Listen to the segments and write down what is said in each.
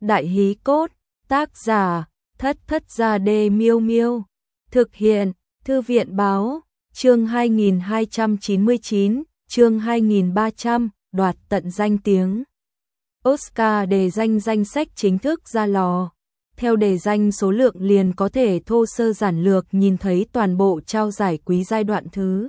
Đại hí cốt, tác giả, Thất Thất Gia Đê Miêu Miêu. Thực hiện, Thư viện báo, chương 2299, chương 2300, đoạt tận danh tiếng. Oscar đề danh danh sách chính thức ra lò. Theo đề danh số lượng liền có thể thô sơ giản lược nhìn thấy toàn bộ trao giải quý giai đoạn thứ.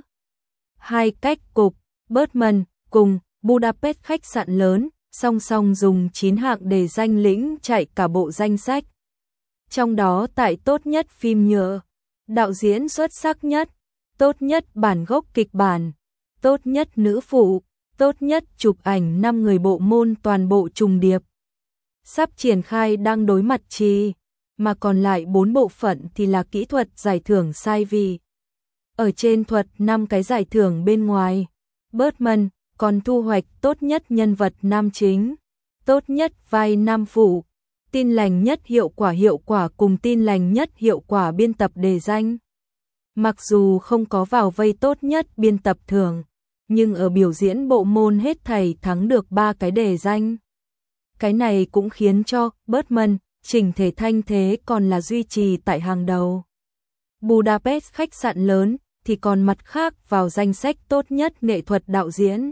Hai cách cục, Bergman cùng Budapest khách sạn lớn, song song dùng 9 hạng đề danh lĩnh chạy cả bộ danh sách. Trong đó tại tốt nhất phim nhựa, đạo diễn xuất sắc nhất, tốt nhất bản gốc kịch bản, tốt nhất nữ phụ, tốt nhất chụp ảnh 5 người bộ môn toàn bộ trùng điệp. Sắp triển khai đang đối mặt trì, mà còn lại 4 bộ phận thì là kỹ thuật giải thưởng sai vì. Ở trên thuật 5 cái giải thưởng bên ngoài, Bergman còn thu hoạch tốt nhất nhân vật nam chính, tốt nhất vai nam phụ, tin lành nhất hiệu quả cùng tin lành nhất hiệu quả biên tập đề danh. Mặc dù không có vào vây tốt nhất biên tập thưởng, nhưng ở biểu diễn bộ môn hết thảy thắng được 3 cái đề danh. Cái này cũng khiến cho Bergman chỉnh thể thanh thế còn là duy trì tại hàng đầu. Budapest khách sạn lớn thì còn mặt khác vào danh sách tốt nhất nghệ thuật đạo diễn,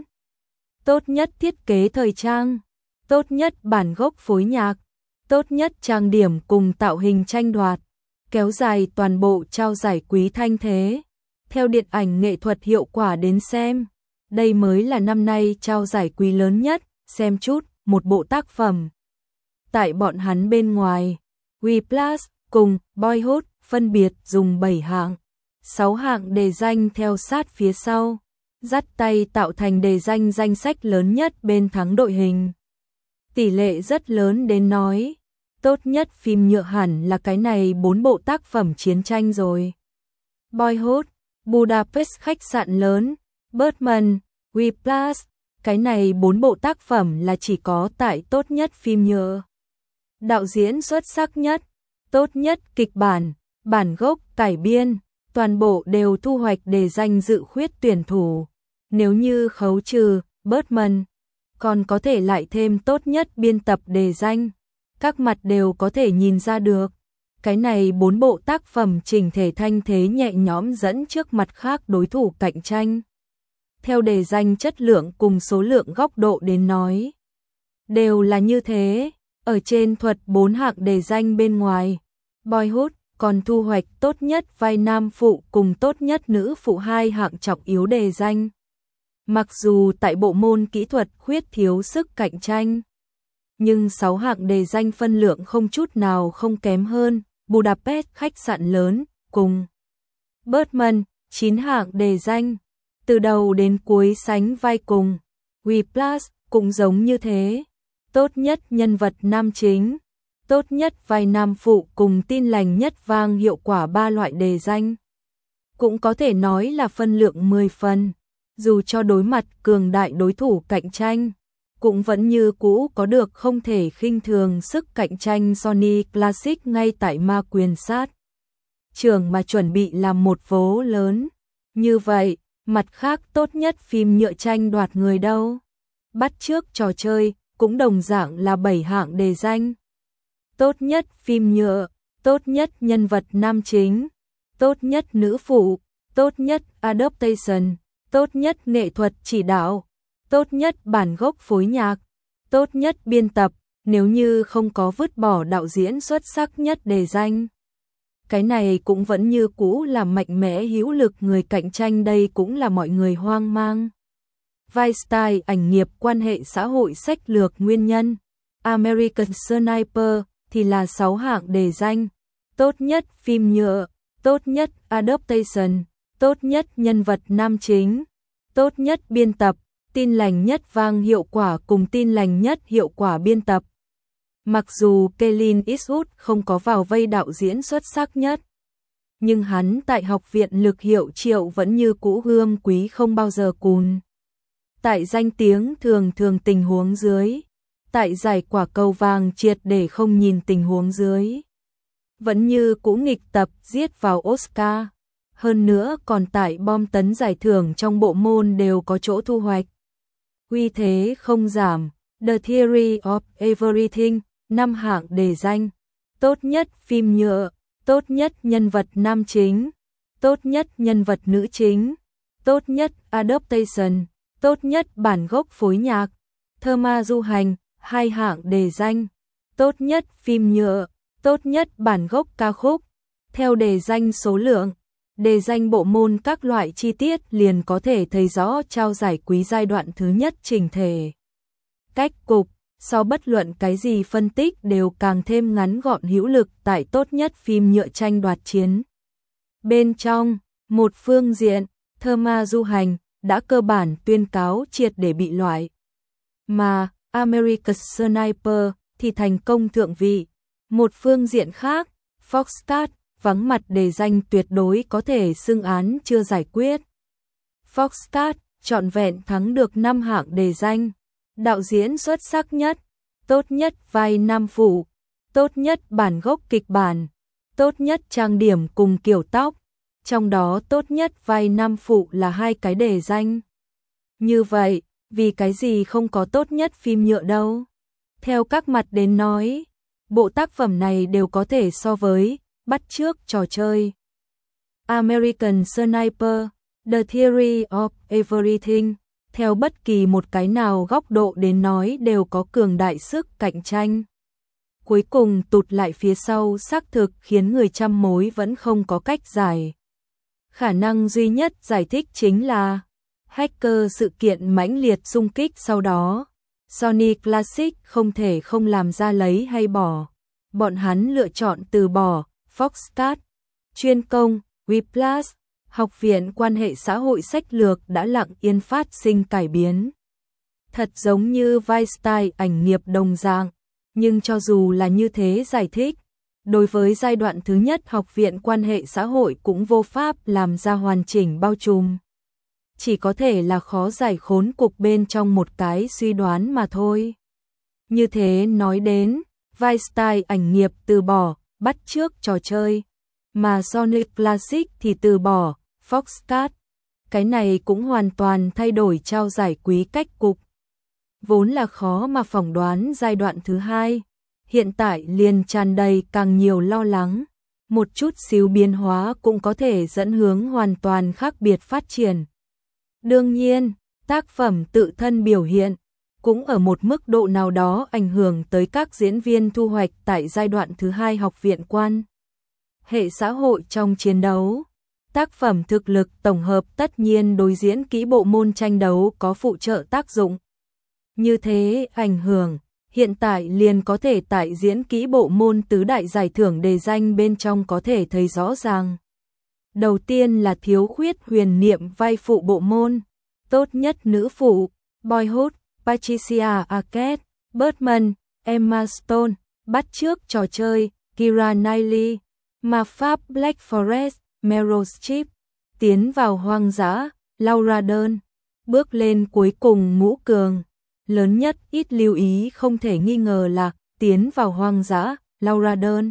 tốt nhất thiết kế thời trang, tốt nhất bản gốc phối nhạc, tốt nhất trang điểm cùng tạo hình tranh đoạt, kéo dài toàn bộ trao giải quý thanh thế. Theo điện ảnh nghệ thuật hiệu quả đến xem, đây mới là năm nay trao giải quý lớn nhất, xem chút, một bộ tác phẩm. Tại bọn hắn bên ngoài, Whiplash cùng Boyhood phân biệt dùng 7 hạng, 6 hạng đề danh theo sát phía sau, dắt tay tạo thành đề danh danh sách lớn nhất bên thắng đội hình. Tỷ lệ rất lớn đến nói, tốt nhất phim nhựa hẳn là cái này 4 bộ tác phẩm chiến tranh rồi. Boyhood, Budapest khách sạn lớn, Bergman, Whiplash, cái này 4 bộ tác phẩm là chỉ có tại tốt nhất phim nhựa. Đạo diễn xuất sắc nhất, tốt nhất kịch bản, bản gốc, cải biên, toàn bộ đều thu hoạch đề danh dự khuyết tuyển thủ. Nếu như khấu trừ Bergman, còn có thể lại thêm tốt nhất biên tập đề danh. Các mặt đều có thể nhìn ra được. Cái này 4 bộ tác phẩm chỉnh thể thanh thế nhẹ nhõm dẫn trước mặt khác đối thủ cạnh tranh. Theo đề danh chất lượng cùng số lượng góc độ đến nói, đều là như thế. Ở trên thuật 4 hạng đề danh bên ngoài, Boyhood còn thu hoạch tốt nhất vai nam phụ cùng tốt nhất nữ phụ 2 hạng trọng yếu đề danh. Mặc dù tại bộ môn kỹ thuật khuyết thiếu sức cạnh tranh, nhưng 6 hạng đề danh phân lượng không chút nào không kém hơn Budapest khách sạn lớn cùng Bergman 9 hạng đề danh, từ đầu đến cuối sánh vai cùng. Whiplash cũng giống như thế, tốt nhất nhân vật nam chính, tốt nhất vai nam phụ cùng tin lành nhất vang hiệu quả 3 loại đề danh. Cũng có thể nói là phân lượng 10 phần, dù cho đối mặt cường đại đối thủ cạnh tranh, cũng vẫn như cũ có được không thể khinh thường sức cạnh tranh Sony Classic ngay tại ma quyền sát trường mà chuẩn bị làm một vố lớn. Như vậy, mặt khác tốt nhất phim nhựa tranh đoạt người đâu? Bắt chước trò chơi, cũng đồng dạng là 7 hạng đề danh. Tốt nhất phim nhựa, tốt nhất nhân vật nam chính, tốt nhất nữ phụ, tốt nhất adaptation, tốt nhất nghệ thuật chỉ đạo, tốt nhất bản gốc phối nhạc, tốt nhất biên tập, nếu như không có vứt bỏ đạo diễn xuất sắc nhất đề danh. Cái này cũng vẫn như cũ là mạnh mẽ hữu lực người cạnh tranh, đây cũng là mọi người hoang mang. Vai style ảnh nghiệp quan hệ xã hội sách lược nguyên nhân, American Sniper thì là 6 hạng đề danh, tốt nhất phim nhựa, tốt nhất adaptation, tốt nhất nhân vật nam chính, tốt nhất biên tập, tin lành nhất vang hiệu quả cùng tin lành nhất hiệu quả biên tập. Mặc dù Clint Eastwood không có vào vây đạo diễn xuất sắc nhất, nhưng hắn tại học viện lực hiệu triệu vẫn như cũ gươm quý không bao giờ cùn. Tại danh tiếng thường tình huống dưới, tại giải quả cầu vàng triệt để không nhìn tình huống dưới, vẫn như cũ nghịch tập giết vào Oscar. Hơn nữa còn tại bom tấn giải thưởng trong bộ môn đều có chỗ thu hoạch. Uy thế không giảm, The Theory of Everything 5 hạng đề danh: tốt nhất phim nhựa, tốt nhất nhân vật nam chính, tốt nhất nhân vật nữ chính, tốt nhất adaptation, tốt nhất bản gốc phối nhạc. Thơ ma du hành, 2 hạng đề danh: tốt nhất phim nhựa, tốt nhất bản gốc ca khúc. Theo đề danh số lượng, đề danh bộ môn các loại chi tiết liền có thể thấy rõ trao giải quý giai đoạn thứ nhất chỉnh thể. Cách cục, so bất luận cái gì phân tích đều càng thêm ngắn gọn hữu lực tại tốt nhất phim nhựa tranh đoạt chiến. Bên trong, một phương diện, Thơ ma du hành đã cơ bản tuyên cáo triệt để bị loại. Mà American Sniper thì thành công thượng vị. Một phương diện khác, Foxcat vắng mặt đề danh tuyệt đối có thể xưng án chưa giải quyết. Foxcat trọn vẹn thắng được 5 hạng đề danh: đạo diễn xuất sắc nhất, tốt nhất vai nam phụ, tốt nhất bản gốc kịch bản, tốt nhất trang điểm cùng kiểu tóc. Trong đó tốt nhất vai nam phụ là 2 cái đề danh. Như vậy, vì cái gì không có tốt nhất phim nhựa đâu? Theo các mặt đến nói, bộ tác phẩm này đều có thể so với bắt chước trò chơi American Sniper, The Theory of Everything. Theo bất kỳ một cái nào góc độ đến nói đều có cường đại sức cạnh tranh. Cuối cùng tụt lại phía sau xác thực khiến người trăm mối vẫn không có cách giải. Khả năng duy nhất giải thích chính là hacker sự kiện mãnh liệt xung kích sau đó. Sony Classic không thể không làm ra lấy hay bỏ. Bọn hắn lựa chọn từ bỏ. Foxcat, chuyên công, Whiplash, Học viện quan hệ xã hội sách lược đã lặng yên phát sinh cải biến. Thật giống như vai style ảnh nghiệp đồng dạng, nhưng cho dù là như thế giải thích, đối với giai đoạn thứ nhất Học viện quan hệ xã hội cũng vô pháp làm ra hoàn chỉnh bao trùm. Chỉ có thể là khó giải khốn cục bên trong một cái suy đoán mà thôi. Như thế nói đến, vai style ảnh nghiệp từ bỏ, bắt chước trò chơi, mà Sony Classic thì từ bỏ, Foxcat. Cái này cũng hoàn toàn thay đổi trao giải quý cách cục. Vốn là khó mà phỏng đoán giai đoạn thứ hai, hiện tại liền tràn đầy càng nhiều lo lắng. Một chút xíu biến hóa cũng có thể dẫn hướng hoàn toàn khác biệt phát triển. Đương nhiên, tác phẩm tự thân biểu hiện cũng ở một mức độ nào đó ảnh hưởng tới các diễn viên thu hoạch tại giai đoạn thứ hai Học viện quan hệ xã hội trong chiến đấu. Tác phẩm thực lực tổng hợp tất nhiên đối diễn kỹ bộ môn tranh đấu có phụ trợ tác dụng. Như thế ảnh hưởng, hiện tại liền có thể tại diễn kỹ bộ môn tứ đại giải thưởng đề danh bên trong có thể thấy rõ ràng. Đầu tiên là thiếu khuyết huyền niệm vai phụ bộ môn, tốt nhất nữ phụ, Boyhood, Patricia Arquette, Birdman, Emma Stone, bắt chước trò chơi, Keira Knightley, ma pháp Black Forest, Meryl Streep, tiến vào hoang dã, Laura Dern, bước lên cuối cùng ngũ cường. Lớn nhất ít lưu ý không thể nghi ngờ là tiến vào hoang dã, Laura Dern.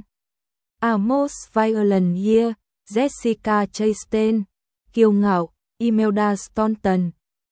A Most Violent Year, Jessica Chastain, kiêu ngạo, Imelda Staunton,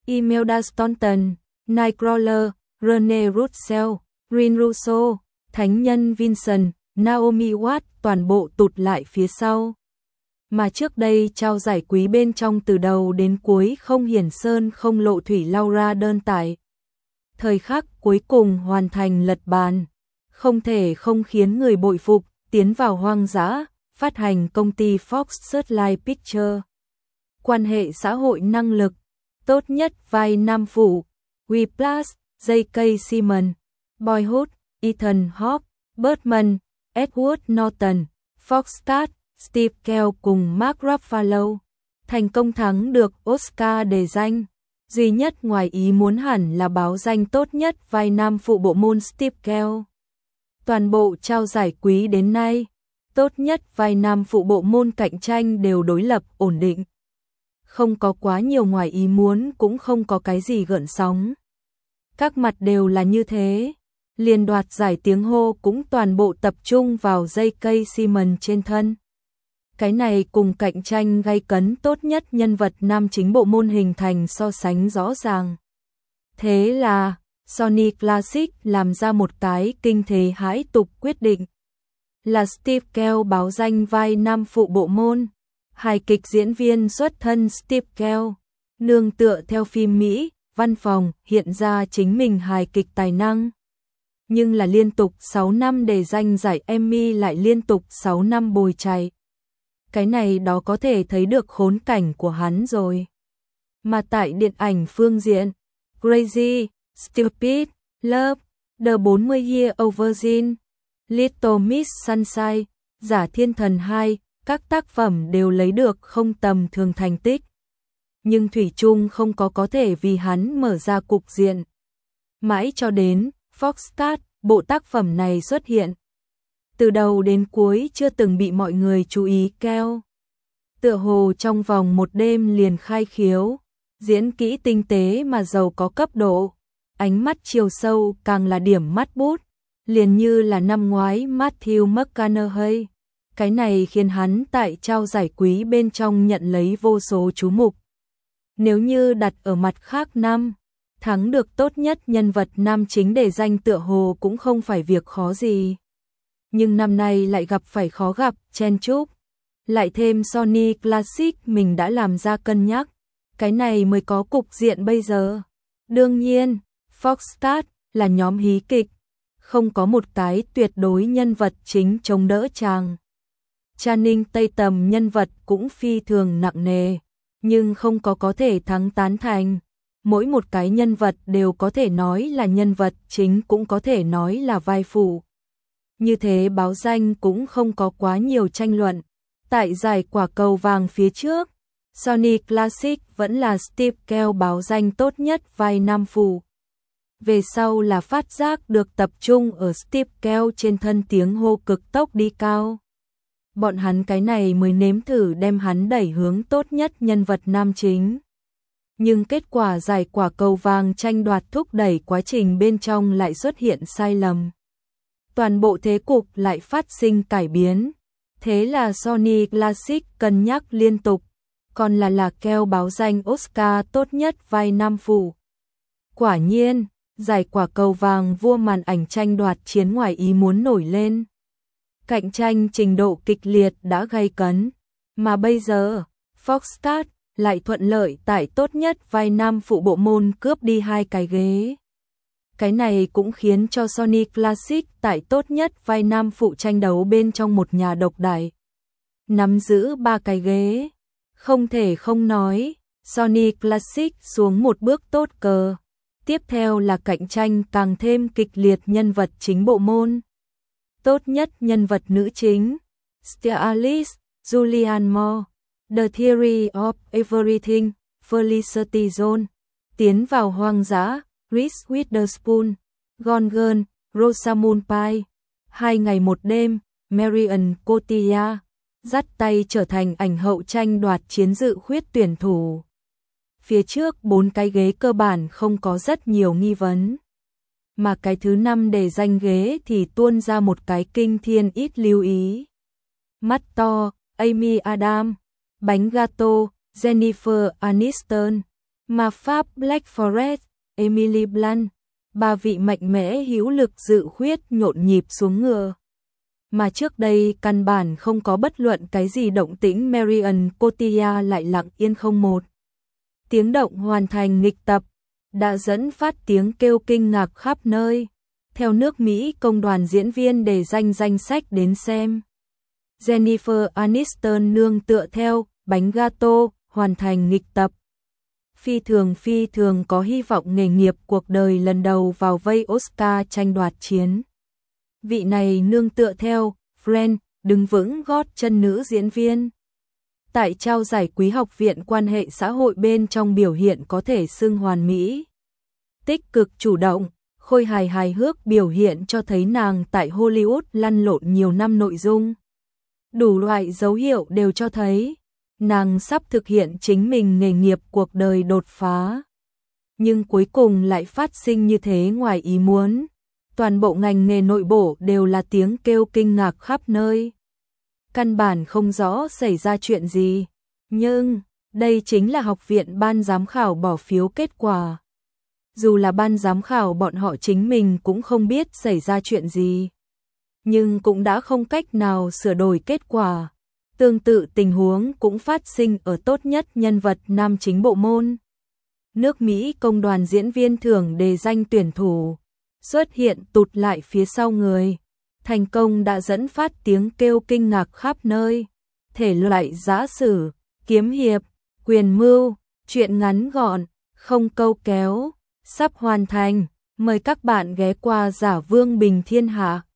Nightcrawler, Rene Russell, Rin Russo, Thánh nhân Vincent, Naomi Watts toàn bộ tụt lại phía sau. Mà trước đây trao giải quý bên trong từ đầu đến cuối không hiển sơn không lộ thủy Laura Dern tại thời khắc cuối cùng hoàn thành lật bàn, không thể không khiến người bội phục, tiến vào hoang dã, phát hành công ty Fox Searchlight Pictures. Quan hệ xã hội năng lực, tốt nhất vai nam phụ, Whiplash, J.K. Simmons, Boyhood, Ethan Hawke, Birdman, Edward Norton, Foxcat, Steve Carell cùng Mark Ruffalo. Thành công thắng được Oscar đề danh. Duy nhất ngoài ý muốn hẳn là báo danh tốt nhất vai nam phụ bộ môn Steve Carell. Toàn bộ trao giải quý đến nay, tốt nhất vai nam phụ bộ môn cạnh tranh đều đối lập ổn định. Không có quá nhiều ngoài ý muốn cũng không có cái gì gợn sóng. Các mặt đều là như thế. Liên đoạt giải tiếng hô cũng toàn bộ tập trung vào J.K. Simmons trên thân. Cái này cùng cạnh tranh gay cấn tốt nhất nhân vật nam chính bộ môn hình thành so sánh rõ ràng. Thế là, Sony Classic làm ra một cái kinh thế hãi tục quyết định. Là Steve Carell báo danh vai nam phụ bộ môn. Hài kịch diễn viên xuất thân Steve Carell, nương tựa theo phim Mỹ, Văn phòng, hiện ra chính mình hài kịch tài năng. Nhưng là liên tục 6 năm để giành giải Emmy lại liên tục 6 năm bồi chạy. Cái này đó có thể thấy được khốn cảnh của hắn rồi. Mà tại điện ảnh phương diện, Crazy, Stupid, Love, The 40 Year Old Virgin, Little Miss Sunshine, Giả Thiên Thần 2, các tác phẩm đều lấy được không tầm thường thành tích. Nhưng thủy chung không có thể vì hắn mở ra cục diện. Mãi cho đến Foxcatcher, bộ tác phẩm này xuất hiện. Từ đầu đến cuối chưa từng bị mọi người chú ý keo. Tựa hồ trong vòng một đêm liền khai khiếu, diễn kỹ tinh tế mà giàu có cấp độ, ánh mắt chiều sâu càng là điểm mắt bút, liền như là năm ngoái Matthew McConaughey. Cái này khiến hắn tại trao giải quý bên trong nhận lấy vô số chú mục. Nếu như đặt ở mặt khác năm, thắng được tốt nhất nhân vật nam chính để danh tựa hồ cũng không phải việc khó gì. Nhưng năm nay lại gặp phải khó gặp, chen chúc. Lại thêm Sony Classic mình đã làm ra cân nhắc. Cái này mới có cục diện bây giờ. Đương nhiên, Foxcatcher là nhóm hí kịch. Không có một cái tuyệt đối nhân vật chính chống đỡ chàng. Channing Tatum nhân vật cũng phi thường nặng nề. Nhưng không có thể thắng tán thành. Mỗi một cái nhân vật đều có thể nói là nhân vật chính cũng có thể nói là vai phụ. Như thế báo danh cũng không có quá nhiều tranh luận. Tại giải quả cầu vàng phía trước, Sony Classic vẫn là Steve Carell báo danh tốt nhất vai nam phụ. Về sau là phát giác được tập trung ở Steve Carell trên thân tiếng hô cực tốc đi cao. Bọn hắn cái này mới nếm thử đem hắn đẩy hướng tốt nhất nhân vật nam chính. Nhưng kết quả giải quả cầu vàng tranh đoạt thúc đẩy quá trình bên trong lại xuất hiện sai lầm. Toàn bộ thế cục lại phát sinh cải biến. Thế là Sony Classic cân nhắc liên tục, còn là Carell báo danh Oscar tốt nhất vai nam phụ. Quả nhiên, giải quả cầu vàng vua màn ảnh tranh đoạt chiến ngoài ý muốn nổi lên. Cạnh tranh trình độ kịch liệt đã gay cấn, mà bây giờ, Foxcatcher lại thuận lợi tại tốt nhất vai nam phụ bộ môn cướp đi 2 cái ghế. Cái này cũng khiến cho Sony Classic tại tốt nhất vai nam phụ tranh đấu bên trong một nhà độc đại. Nắm giữ 3 cái ghế. Không thể không nói, Sony Classic xuống một bước tốt cờ. Tiếp theo là cạnh tranh càng thêm kịch liệt nhân vật chính bộ môn. Tốt nhất nhân vật nữ chính, Starlist, Julianne Moore, The Theory of Everything, Felicity Jones, tiến vào hoang dã, Reese Witherspoon, Gone Girl, Rosamund Pike, 2 ngày một đêm, Marion Cotillard, dắt tay trở thành ảnh hậu tranh đoạt chiến dự khuyết tuyển thủ. Phía trước 4 cái ghế cơ bản không có rất nhiều nghi vấn. Mà cái thứ 5 để giành ghế thì tuôn ra một cái kinh thiên ít lưu ý. Mắt to, Amy Adams, bánh gato, Jennifer Aniston, ma pháp Black Forest, Emily Blunt, 3 vị mạnh mẽ hữu lực dự khuyết nhộn nhịp xuống ngựa. Mà trước đây căn bản không có bất luận cái gì động tĩnh, Marion Cotillard lại lặng yên không một tiếng động hoàn thành nghịch tập, đã dẫn phát tiếng kêu kinh ngạc khắp nơi. Theo nước Mỹ công đoàn diễn viên để danh sách đến xem. Jennifer Aniston nương tựa theo bánh gato hoàn thành nghịch tập. Phi thường có hy vọng nghề nghiệp cuộc đời lần đầu vào vây Oscar tranh đoạt chiến. Vị này nương tựa theo Friends đứng vững gót chân nữ diễn viên. Tại trao giải quý học viện quan hệ xã hội bên trong biểu hiện có thể xưng hoàn mỹ. Tích cực chủ động, khôi hài hước biểu hiện cho thấy nàng tại Hollywood lăn lộn nhiều năm nội dung. Đủ loại dấu hiệu đều cho thấy nàng sắp thực hiện chính mình nghề nghiệp cuộc đời đột phá. Nhưng cuối cùng lại phát sinh như thế ngoài ý muốn. Toàn bộ ngành nghề nội bộ đều là tiếng kêu kinh ngạc khắp nơi. Căn bản không rõ xảy ra chuyện gì. Nhưng, đây chính là học viện ban giám khảo bỏ phiếu kết quả. dù là ban giám khảo bọn họ chính mình cũng không biết xảy ra chuyện gì, nhưng cũng đã không cách nào sửa đổi kết quả. Tương tự tình huống cũng phát sinh ở tốt nhất nhân vật nam chính bộ môn. Nước Mỹ công đoàn diễn viên thưởng đề danh tuyển thủ xuất hiện tụt lại phía sau người, thành công đã dẫn phát tiếng kêu kinh ngạc khắp nơi. Thể loại giã sử, kiếm hiệp, quyền mưu, truyện ngắn gọn, không câu kéo, sắp hoàn thành. Mời các bạn ghé qua Giả Vương Bình Thiên Hạ.